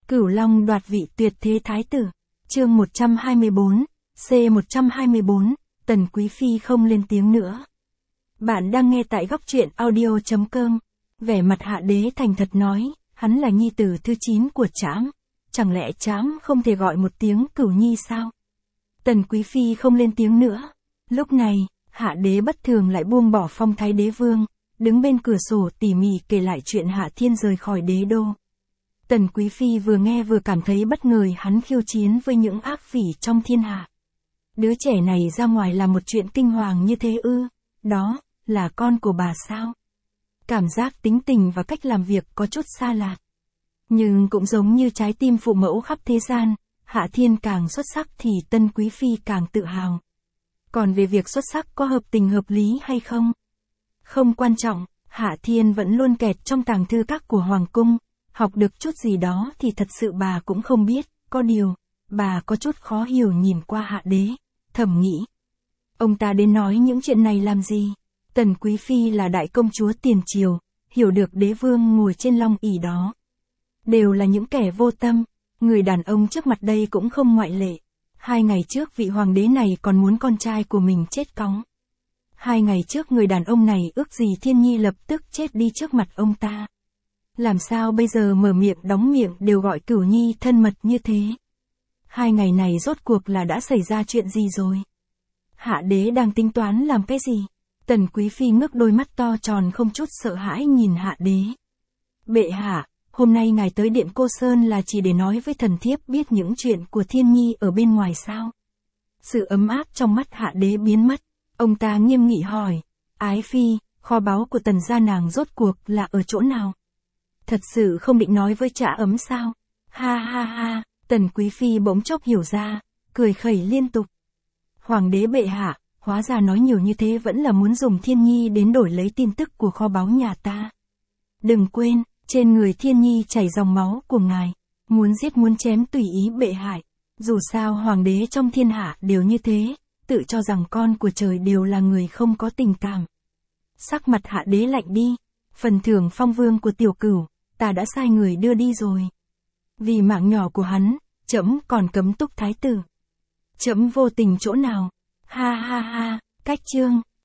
Cửu Long đoạt vị tuyệt thế thái tử. Chương 124, C124, Tần Quý Phi không lên tiếng nữa. Bạn đang nghe tại góc truyện audio.com. Vẻ mặt Hạ Đế thành thật nói, hắn là nhi tử thứ 9 của trẫm, chẳng lẽ trẫm không thể gọi một tiếng Cửu Nhi sao? Tần Quý Phi không lên tiếng nữa. Lúc này, Hạ Đế bất thường lại buông bỏ phong thái đế vương, đứng bên cửa sổ tỉ mỉ kể lại chuyện Hạ Thiên rời khỏi đế đô. Tần Quý Phi vừa nghe vừa cảm thấy bất ngờ, hắn khiêu chiến với những ác phỉ trong thiên hạ. Đứa trẻ này ra ngoài là một chuyện kinh hoàng như thế ư? Đó là con của bà sao? Cảm giác tính tình và cách làm việc có chút xa lạ. Nhưng cũng giống như trái tim phụ mẫu khắp thế gian, Hạ Thiên càng xuất sắc thì Tần Quý Phi càng tự hào. Còn về việc xuất sắc có hợp tình hợp lý hay không? Không quan trọng, Hạ Thiên vẫn luôn kẹt trong tàng thư các của Hoàng cung, học được chút gì đó thì thật sự bà cũng không biết, có điều, bà có chút khó hiểu nhìn qua Hạ Đế, thầm nghĩ. Ông ta đến nói những chuyện này làm gì? Tần Quý Phi là đại công chúa tiền triều, hiểu được đế vương ngồi trên long ỷ đó. Đều là những kẻ vô tâm, người đàn ông trước mặt đây cũng không ngoại lệ. 2 ngày trước vị hoàng đế này còn muốn con trai của mình chết cóng. 2 ngày trước người đàn ông này ước gì Thiên Nhi lập tức chết đi trước mặt ông ta. Làm sao bây giờ mở miệng đóng miệng đều gọi Cửu Nhi thân mật như thế? 2 ngày này rốt cuộc là đã xảy ra chuyện gì rồi? Hạ Đế đang tính toán làm cái gì? Tần Quý Phi ngước đôi mắt to tròn không chút sợ hãi nhìn Hạ Đế. Bệ hạ, hôm nay ngài tới điện Cô Sơn là chỉ để nói với thần thiếp biết những chuyện của Thiên Nhi ở bên ngoài sao? Sự ấm áp trong mắt Hạ Đế biến mất. Ông ta nghiêm nghị hỏi, Ái Phi, kho báu của Tần gia nàng rốt cuộc là ở chỗ nào? Thật sự không định nói với trẫm ấm sao? Ha ha ha, Tần Quý Phi bỗng chốc hiểu ra, cười khẩy liên tục. Hoàng đế bệ hạ, hóa ra nói nhiều như thế vẫn là muốn dùng Thiên Nhi đến đổi lấy tin tức của kho báu nhà ta. Đừng quên, trên người Thiên Nhi chảy dòng máu của ngài, muốn giết muốn chém tùy ý bệ hạ. Dù sao hoàng đế trong thiên hạ đều như thế, tự cho rằng con của trời đều là người không có tình cảm. Sắc mặt Hạ Đế lạnh đi, phần thưởng phong vương của tiểu cửu, ta đã sai người đưa đi rồi. Vì mạng nhỏ của hắn, trẫm còn cấm túc thái tử. Trẫm vô tình chỗ nào? Ha ha ha, cách chương.